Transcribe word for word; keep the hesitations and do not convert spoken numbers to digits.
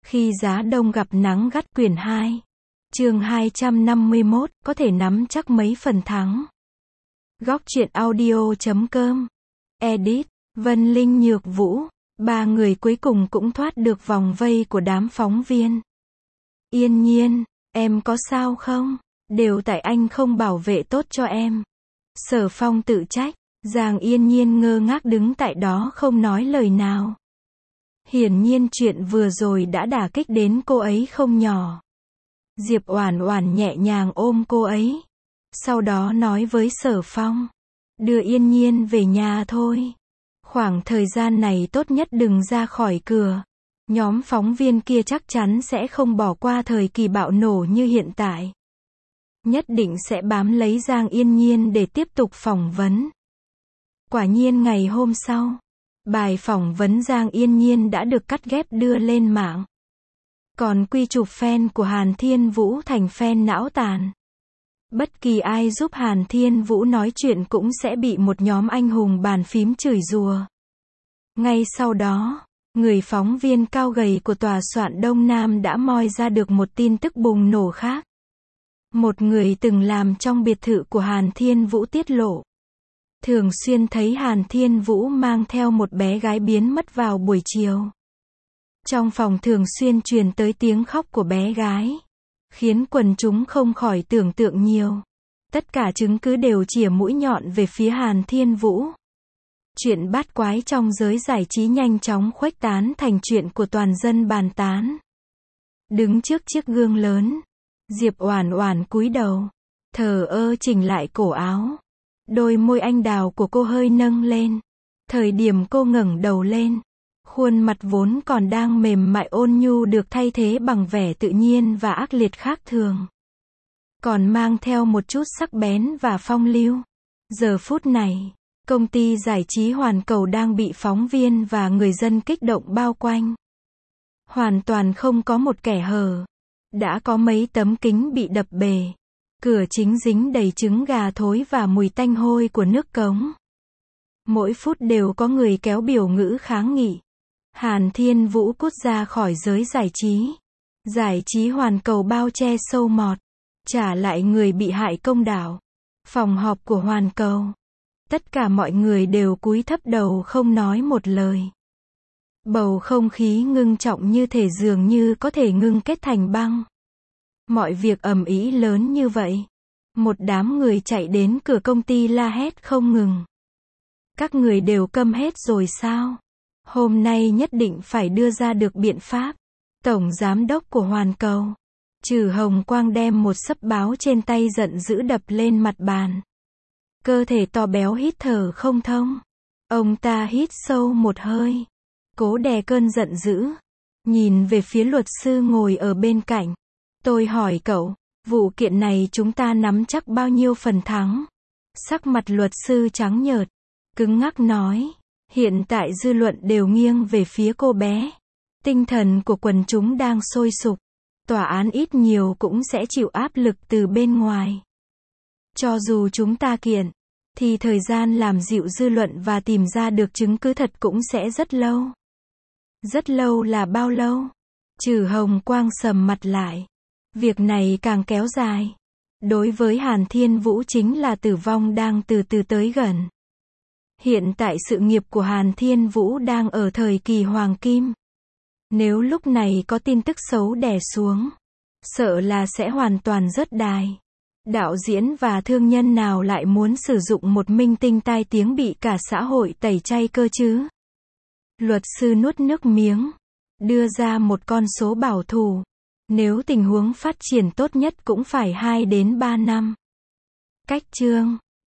Khi giá đông gặp nắng gắt quyển hai. Chương hai trăm năm mươi mốt, có thể nắm chắc mấy phần thắng. Góc truyện audio chấm com. Edit, Vân Linh Nhược Vũ. Ba người cuối cùng cũng thoát được vòng vây của đám phóng viên. Yên Nhiên, em có sao không? Đều tại anh không bảo vệ tốt cho em. Sở Phong tự trách. Giang Yên Nhiên ngơ ngác đứng tại đó không nói lời nào. Hiển nhiên chuyện vừa rồi đã đả kích đến cô ấy không nhỏ. Diệp Oản Oản nhẹ nhàng ôm cô ấy. Sau đó nói với Sở Phong. Đưa Yên Nhiên về nhà thôi. Khoảng thời gian này tốt nhất đừng ra khỏi cửa. Nhóm phóng viên kia chắc chắn sẽ không bỏ qua thời kỳ bạo nổ như hiện tại. Nhất định sẽ bám lấy Giang Yên Nhiên để tiếp tục phỏng vấn. Quả nhiên ngày hôm sau, bài phỏng vấn Giang Yên Nhiên đã được cắt ghép đưa lên mạng. Còn quy chụp fan của Hàn Thiên Vũ thành fan não tàn. Bất kỳ ai giúp Hàn Thiên Vũ nói chuyện cũng sẽ bị một nhóm anh hùng bàn phím chửi rủa. Ngay sau đó, người phóng viên cao gầy của tòa soạn Đông Nam đã moi ra được một tin tức bùng nổ khác. Một người từng làm trong biệt thự của Hàn Thiên Vũ tiết lộ. Thường xuyên thấy Hàn Thiên Vũ mang theo một bé gái biến mất vào buổi chiều. Trong phòng thường xuyên truyền tới tiếng khóc của bé gái, khiến quần chúng không khỏi tưởng tượng nhiều. Tất cả chứng cứ đều chĩa mũi nhọn về phía Hàn Thiên Vũ. Chuyện bát quái trong giới giải trí nhanh chóng khuếch tán thành chuyện của toàn dân bàn tán. Đứng trước chiếc gương lớn, Diệp Oản Oản cúi đầu, thờ ơ chỉnh lại cổ áo. Đôi môi anh đào của cô hơi nâng lên. Thời điểm cô ngẩng đầu lên, khuôn mặt vốn còn đang mềm mại ôn nhu được thay thế bằng vẻ tự nhiên và ác liệt khác thường. Còn mang theo một chút sắc bén và phong lưu. Giờ phút này, công ty giải trí Hoàn Cầu đang bị phóng viên và người dân kích động bao quanh. Hoàn toàn không có một kẻ hở. Đã có mấy tấm kính bị đập bể. Cửa chính dính đầy trứng gà thối và mùi tanh hôi của nước cống. Mỗi phút đều có người kéo biểu ngữ kháng nghị. Hàn Thiên Vũ cút ra khỏi giới giải trí. Giải trí Hoàn Cầu bao che sâu mọt. Trả lại người bị hại công đạo. Phòng họp của Hoàn Cầu. Tất cả mọi người đều cúi thấp đầu không nói một lời. Bầu không khí ngưng trọng như thể dường như có thể ngưng kết thành băng. Mọi việc ầm ĩ lớn như vậy. Một đám người chạy đến cửa công ty la hét không ngừng. Các người đều câm hết rồi sao? Hôm nay nhất định phải đưa ra được biện pháp. Tổng giám đốc của Hoàn Cầu, Trử Hồng Quang đem một xấp báo trên tay giận dữ đập lên mặt bàn. Cơ thể to béo hít thở không thông. Ông ta hít sâu một hơi. Cố đè cơn giận dữ. Nhìn về phía luật sư ngồi ở bên cạnh. Tôi hỏi cậu, vụ kiện này chúng ta nắm chắc bao nhiêu phần thắng? Sắc mặt luật sư trắng nhợt, cứng ngắc nói. Hiện tại dư luận đều nghiêng về phía cô bé. Tinh thần của quần chúng đang sôi sục. Tòa án ít nhiều cũng sẽ chịu áp lực từ bên ngoài. Cho dù chúng ta kiện, thì thời gian làm dịu dư luận và tìm ra được chứng cứ thật cũng sẽ rất lâu. Rất lâu là bao lâu? Trử Hồng Quang sầm mặt lại. Việc này càng kéo dài. Đối với Hàn Thiên Vũ chính là tử vong đang từ từ tới gần. Hiện tại sự nghiệp của Hàn Thiên Vũ đang ở thời kỳ hoàng kim. Nếu lúc này có tin tức xấu đè xuống, sợ là sẽ hoàn toàn rớt đài. Đạo diễn và thương nhân nào lại muốn sử dụng một minh tinh tai tiếng bị cả xã hội tẩy chay cơ chứ? Luật sư nuốt nước miếng, đưa ra một con số bảo thủ. Nếu tình huống phát triển tốt nhất cũng phải hai đến ba năm. Cách chương